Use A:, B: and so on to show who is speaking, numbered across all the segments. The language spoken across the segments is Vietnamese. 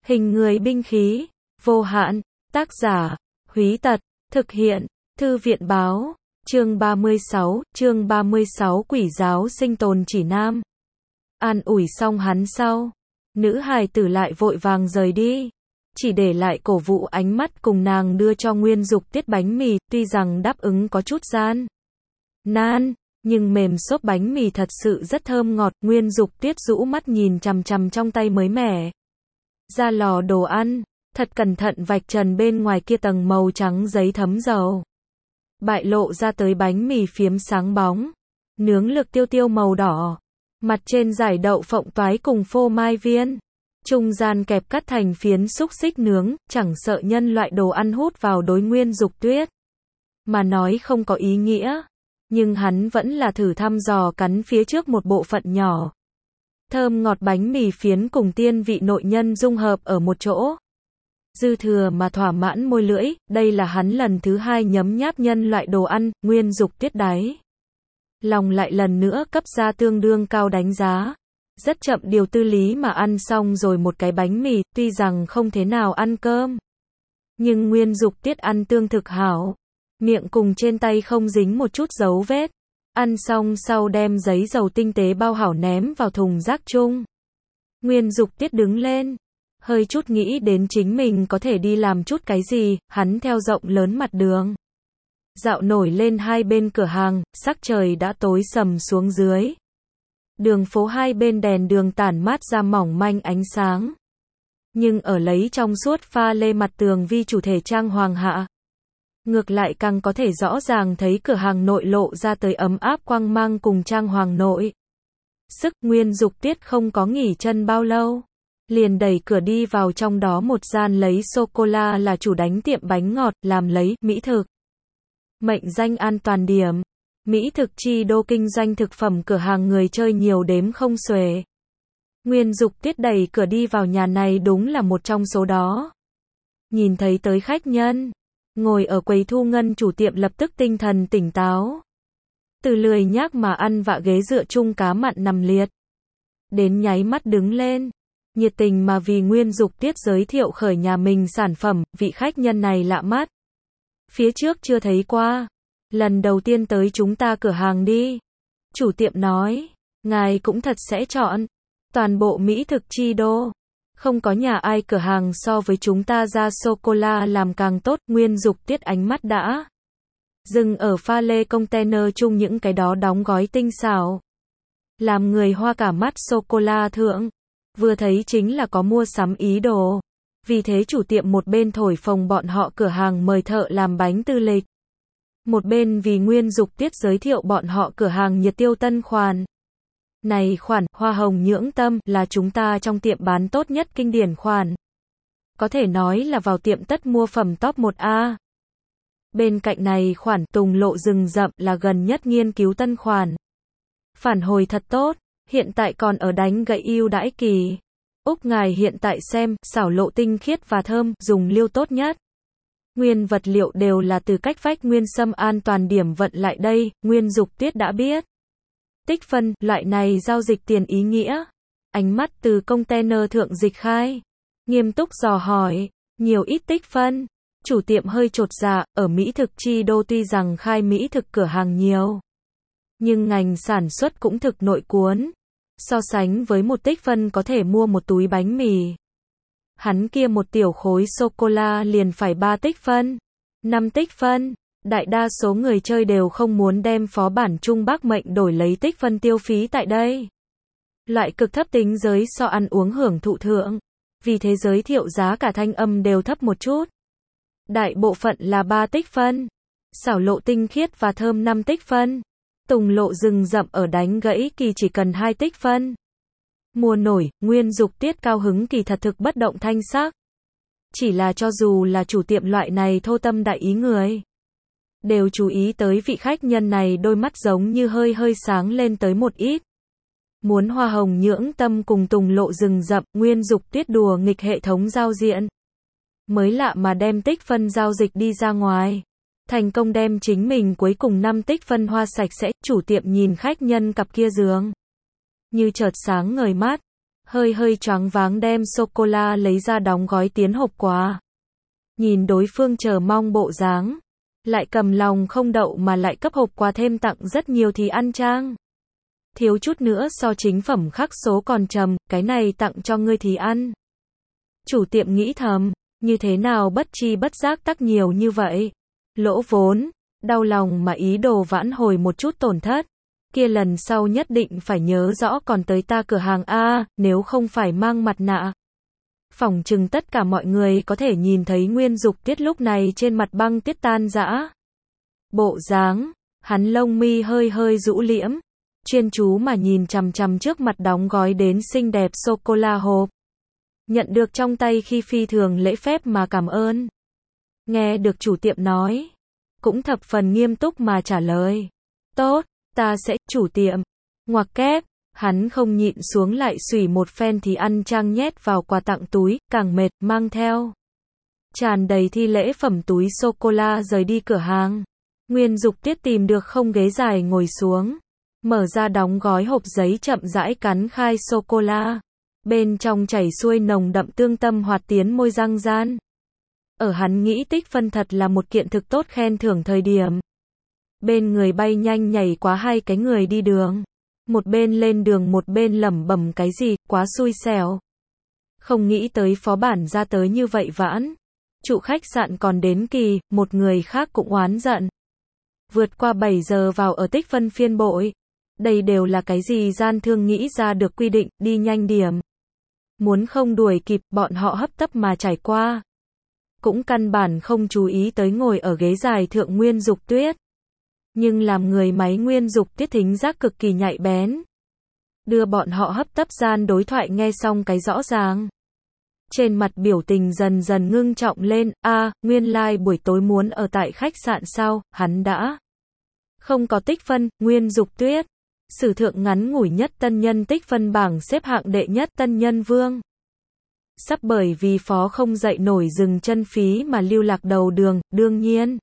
A: Hình người binh khí, vô hạn, tác giả, Húy Tật, thực hiện, Thư viện báo, chương 36, Quỷ giáo sinh tồn chỉ nam. An ủi xong hắn sau, nữ hài tử lại vội vàng rời đi, chỉ để lại Cổ Vũ ánh mắt cùng nàng đưa cho Nguyên Dục Tiết bánh mì, tuy rằng đáp ứng có chút gian nan, nhưng mềm xốp bánh mì thật sự rất thơm ngọt. Nguyên Dục Tiết rũ mắt nhìn chằm chằm trong tay mới mẻ ra lò đồ ăn, thật cẩn thận vạch trần bên ngoài kia tầng màu trắng giấy thấm dầu, bại lộ ra tới bánh mì phiếm sáng bóng, nướng lực tiêu tiêu màu đỏ, mặt trên dải đậu phộng toái cùng phô mai viên, trung gian kẹp cắt thành phiến xúc xích nướng, chẳng sợ nhân loại đồ ăn hút vào đối Nguyên Dục Tuyết mà nói không có ý nghĩa, nhưng hắn vẫn là thử thăm dò cắn phía trước một bộ phận nhỏ. Thơm ngọt bánh mì phiến cùng tiên vị nội nhân dung hợp ở một chỗ, dư thừa mà thỏa mãn môi lưỡi. Đây là hắn lần thứ hai nhấm nháp nhân loại đồ ăn. Nguyên Dục Tiết đáy lòng lại lần nữa cấp ra tương đương cao đánh giá. Rất chậm điều tư lý mà ăn xong rồi một cái bánh mì, tuy rằng không thế nào ăn cơm, nhưng Nguyên Dục Tiết ăn tương thực hảo, miệng cùng trên tay không dính một chút dấu vết. Ăn xong sau đem giấy dầu tinh tế bao hảo ném vào thùng rác chung. Nguyên Dục Tiết đứng lên, hơi chút nghĩ đến chính mình có thể đi làm chút cái gì. Hắn theo rộng lớn mặt đường dạo nổi lên hai bên cửa hàng, sắc trời đã tối sầm xuống dưới. Đường phố hai bên đèn đường tản mát ra mỏng manh ánh sáng, nhưng ở lấy trong suốt pha lê mặt tường vi chủ thể trang hoàng hạ, ngược lại càng có thể rõ ràng thấy cửa hàng nội lộ ra tới ấm áp quang mang cùng trang hoàng nội sức. Nguyên Dục Tiết không có nghỉ chân bao lâu, liền đẩy cửa đi vào trong đó một gian lấy sô-cô-la là chủ đánh tiệm bánh ngọt, làm lấy mỹ thực mệnh danh an toàn điểm, mỹ thực chi đô kinh doanh thực phẩm cửa hàng người chơi nhiều đếm không xuể. Nguyên Dục Tiết đẩy cửa đi vào nhà này đúng là một trong số đó. Nhìn thấy tới khách nhân ngồi ở quầy thu ngân, chủ tiệm lập tức tinh thần tỉnh táo. Từ lười nhác mà ăn vạ ghế dựa chung cá mặn nằm liệt, đến nháy mắt đứng lên, nhiệt tình mà vì Nguyên Dục Tiết giới thiệu khởi nhà mình sản phẩm. Vị khách nhân này lạ mắt, phía trước chưa thấy qua, lần đầu tiên tới chúng ta cửa hàng đi. Chủ tiệm nói, ngài cũng thật sẽ chọn toàn bộ mỹ thực chi đô, không có nhà ai cửa hàng so với chúng ta ra sô-cô-la làm càng tốt. Nguyên Dục Tiết ánh mắt đã dừng ở pha lê container chung những cái đó đóng gói tinh xảo, làm người hoa cả mắt sô-cô-la thượng, vừa thấy chính là có mua sắm ý đồ. Vì thế chủ tiệm một bên thổi phồng bọn họ cửa hàng mời thợ làm bánh tư lịch, một bên vì Nguyên Dục Tiết giới thiệu bọn họ cửa hàng nhiệt tiêu tân khoản. Này khoản hoa hồng nhưỡng tâm là chúng ta trong tiệm bán tốt nhất kinh điển khoản, có thể nói là vào tiệm tất mua phẩm top 1A. Bên cạnh này khoản tùng lộ rừng rậm là gần nhất nghiên cứu tân khoản, phản hồi thật tốt, hiện tại còn ở đánh gậy ưu đãi kỳ. Úc ngài hiện tại xem, xảo lộ tinh khiết và thơm, dùng liêu tốt nhất. Nguyên vật liệu đều là từ cách vách Nguyên Sâm an toàn điểm vận lại đây. Nguyên Dục Tiết đã biết tích phân, loại này giao dịch tiền ý nghĩa. Ánh mắt từ container thượng dịch khai, nghiêm túc dò hỏi, nhiều ít tích phân. Chủ tiệm hơi chột dạ, ở mỹ thực chi đô tuy rằng khai mỹ thực cửa hàng nhiều, nhưng ngành sản xuất cũng thực nội cuốn. So sánh với một tích phân có thể mua một túi bánh mì, hắn kia một tiểu khối sô-cô-la liền phải 3 tích phân, 5 tích phân. Đại đa số người chơi đều không muốn đem phó bản Trung Bắc mệnh đổi lấy tích phân tiêu phí tại đây. Loại cực thấp tính giới so ăn uống hưởng thụ thượng, vì thế giới thiệu giá cả thanh âm đều thấp một chút. Đại bộ phận là 3 tích phân, xảo lộ tinh khiết và thơm 5 tích phân, tùng lộ rừng rậm ở đánh gãy kỳ chỉ cần 2 tích phân. Mua nổi. Nguyên Dục Tiết cao hứng kỳ thật thực bất động thanh sắc. Chỉ là cho dù là chủ tiệm loại này thô tâm đại ý người, đều chú ý tới vị khách nhân này đôi mắt giống như hơi hơi sáng lên tới một ít. Muốn hoa hồng nhưỡng tâm cùng tùng lộ rừng rậm. Nguyên Dục Tiết đùa nghịch hệ thống giao diện, mới lạ mà đem tích phân giao dịch đi ra ngoài, thành công đem chính mình cuối cùng 5 tích phân hoa sạch sẽ. Chủ tiệm nhìn khách nhân cặp kia giường, như chợt sáng ngời mắt, hơi hơi choáng váng đem sô-cô-la lấy ra đóng gói tiến hộp quà. Nhìn đối phương chờ mong bộ dáng, lại cầm lòng không đậu mà lại cấp hộp quà thêm tặng rất nhiều thì ăn chang. Thiếu chút nữa so chính phẩm khắc số còn trầm, cái này tặng cho ngươi thì ăn. Chủ tiệm nghĩ thầm, như thế nào bất chi bất giác tắc nhiều như vậy. Lỗ vốn, đau lòng mà ý đồ vãn hồi một chút tổn thất. Kia lần sau nhất định phải nhớ rõ còn tới ta cửa hàng A, nếu không phải mang mặt nạ. Phỏng chừng tất cả mọi người có thể nhìn thấy Nguyên Dục Tiết lúc này trên mặt băng tiết tan rã. Bộ dáng, hắn lông mi hơi hơi rũ liễm, chuyên chú mà nhìn chằm chằm trước mặt đóng gói đến xinh đẹp sô-cô-la hộp. Nhận được trong tay khi phi thường lễ phép mà cảm ơn. Nghe được chủ tiệm nói, cũng thập phần nghiêm túc mà trả lời. Tốt, ta sẽ, chủ tiệm. Ngoặc kép, hắn không nhịn xuống lại xùy một phen thì ăn chang nhét vào quà tặng túi, càng mệt, mang theo. Tràn đầy thi lễ phẩm túi sô-cô-la rời đi cửa hàng. Nguyên Dục Tiết tìm được không ghế dài ngồi xuống. Mở ra đóng gói hộp giấy chậm rãi cắn khai sô-cô-la. Bên trong chảy xuôi nồng đậm tương tâm hoạt tiến môi răng gian. Ở hắn nghĩ tích phân thật là một kiện thực tốt khen thưởng thời điểm. Bên người bay nhanh nhảy quá hai cái người đi đường. Một bên lên đường một bên lẩm bẩm cái gì, quá xui xẻo. Không nghĩ tới phó bản ra tới như vậy vãn. Trụ khách sạn còn đến kỳ, một người khác cũng oán giận. Vượt qua 7 giờ vào ở tích phân phiên bội. Đây đều là cái gì gian thương nghĩ ra được quy định, đi nhanh điểm. Muốn không đuổi kịp, bọn họ hấp tấp mà trải qua. Cũng căn bản không chú ý tới ngồi ở ghế dài thượng Nguyên Dục Tuyết. Nhưng làm người máy Nguyên Dục Tiết thính giác cực kỳ nhạy bén. Đưa bọn họ hấp tấp gian đối thoại nghe xong cái rõ ràng. Trên mặt biểu tình dần dần ngưng trọng lên, nguyên lai buổi tối muốn ở tại khách sạn sao, hắn đã không có tích phân, Nguyên Dục Tuyết. Sử thượng ngắn ngủi nhất tân nhân tích phân bảng xếp hạng đệ nhất tân nhân vương. Sắp bởi vì phó không dậy nổi dừng chân phí mà lưu lạc đầu đường, đương nhiên.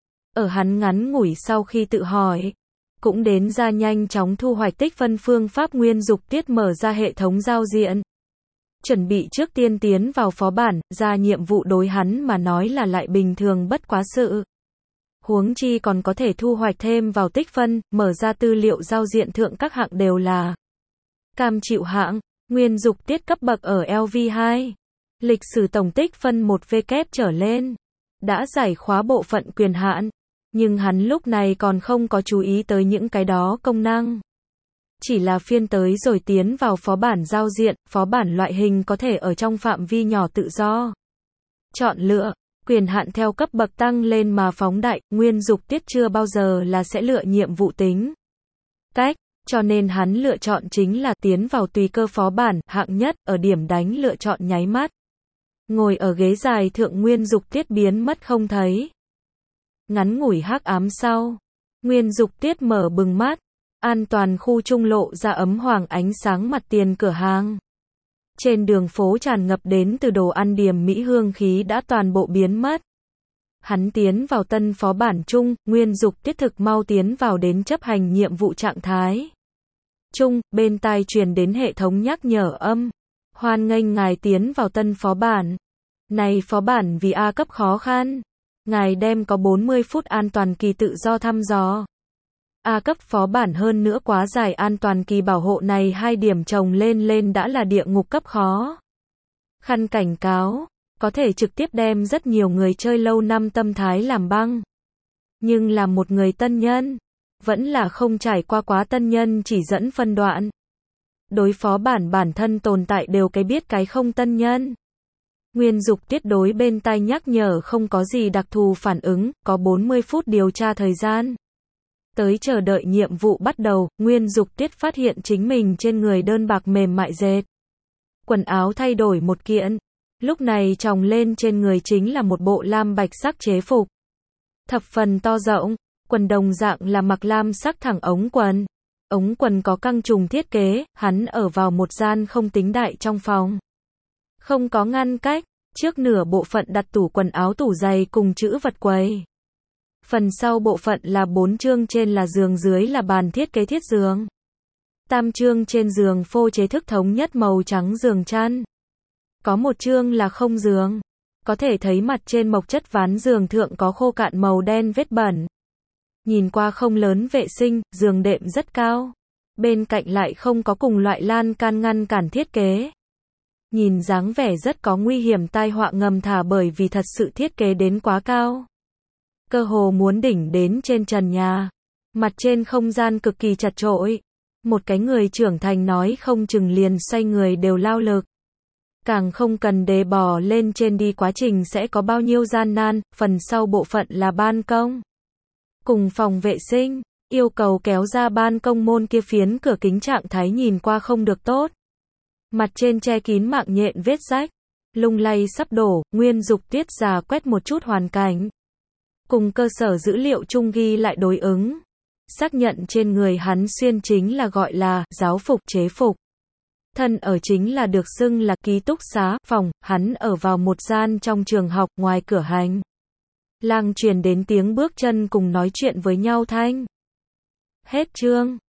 A: Ở hắn ngắn ngủi sau khi tự hỏi, cũng đến ra nhanh chóng thu hoạch tích phân phương pháp Nguyên Dục Tiết mở ra hệ thống giao diện. Chuẩn bị trước tiên tiến vào phó bản, ra nhiệm vụ đối hắn mà nói là lại bình thường bất quá sự. Huống chi còn có thể thu hoạch thêm vào tích phân, mở ra tư liệu giao diện thượng các hạng đều là cam chịu hạng, Nguyên Dục Tiết cấp bậc ở LV2. Lịch sử tổng tích phân 1W trở lên. Đã giải khóa bộ phận quyền hạn, nhưng hắn lúc này còn không có chú ý tới những cái đó công năng. Chỉ là phiên tới rồi tiến vào phó bản giao diện, phó bản loại hình có thể ở trong phạm vi nhỏ tự do. Chọn lựa. Quyền hạn theo cấp bậc tăng lên mà phóng đại, Nguyên Dục Tiết chưa bao giờ là sẽ lựa nhiệm vụ tính cách, cho nên hắn lựa chọn chính là tiến vào tùy cơ phó bản, hạng nhất, ở điểm đánh lựa chọn nháy mắt. Ngồi ở ghế dài thượng Nguyên Dục Tiết biến mất không thấy. Ngắn ngủi hắc ám sau, Nguyên Dục Tiết mở bừng mắt, an toàn khu trung lộ ra ấm hoàng ánh sáng mặt tiền cửa hàng. Trên đường phố tràn ngập đến từ đồ ăn điểm mỹ hương khí đã toàn bộ biến mất. Hắn tiến vào tân phó bản chung, Nguyên Dục Tiết thực mau tiến vào đến chấp hành nhiệm vụ trạng thái. Chung, bên tai truyền đến hệ thống nhắc nhở âm. Hoan nghênh ngài tiến vào tân phó bản. Này phó bản vì A cấp khó khăn. Ngài đem có 40 phút an toàn kỳ tự do thăm dò. A cấp phó bản hơn nữa quá dài an toàn kỳ bảo hộ này 2 điểm chồng lên đã là địa ngục cấp khó. Khăn cảnh cáo, có thể trực tiếp đem rất nhiều người chơi lâu năm tâm thái làm băng. Nhưng là một người tân nhân, vẫn là không trải qua quá tân nhân chỉ dẫn phân đoạn. Đối phó bản thân tồn tại đều cái biết cái không tân nhân. Nguyên Dục Tiết đối bên tai nhắc nhở không có gì đặc thù phản ứng, có 40 phút điều tra thời gian. Tới chờ đợi nhiệm vụ bắt đầu, Nguyên Dục Tiết phát hiện chính mình trên người đơn bạc mềm mại dệt. Quần áo thay đổi một kiện. Lúc này tròng lên trên người chính là một bộ lam bạch sắc chế phục. Thập phần to rộng, quần đồng dạng là mặc lam sắc thẳng ống quần. Ống quần có căng trùng thiết kế, hắn ở vào một gian không tính đại trong phòng. Không có ngăn cách, trước nửa bộ phận đặt tủ quần áo tủ giày cùng trữ vật quầy. Phần sau bộ phận là 4 chương trên là giường dưới là bàn thiết kế thiết giường. Tam chương trên giường phô chế thức thống nhất màu trắng giường chăn. Có một chương là không giường. Có thể thấy mặt trên mộc chất ván giường thượng có khô cạn màu đen vết bẩn. Nhìn qua không lớn vệ sinh, giường đệm rất cao. Bên cạnh lại không có cùng loại lan can ngăn cản thiết kế. Nhìn dáng vẻ rất có nguy hiểm tai họa ngầm thả bởi vì thật sự thiết kế đến quá cao. Cơ hồ muốn đỉnh đến trên trần nhà. Mặt trên không gian cực kỳ chật chội. Một cái người trưởng thành nói không chừng liền xoay người đều lao lực. Càng không cần đề bò lên trên đi quá trình sẽ có bao nhiêu gian nan, phần sau bộ phận là ban công. Cùng phòng vệ sinh, yêu cầu kéo ra ban công môn kia phiến cửa kính trạng thái nhìn qua không được tốt. Mặt trên che kín mạng nhện vết rách, lung lay sắp đổ, Nguyên Dục Tiết giả quét một chút hoàn cảnh. Cùng cơ sở dữ liệu chung ghi lại đối ứng. Xác nhận trên người hắn xuyên chính là gọi là giáo phục chế phục. Thân ở chính là được xưng là ký túc xá, phòng, hắn ở vào một gian trong trường học, ngoài cửa hành lang truyền đến tiếng bước chân cùng nói chuyện với nhau thanh. Hết chương.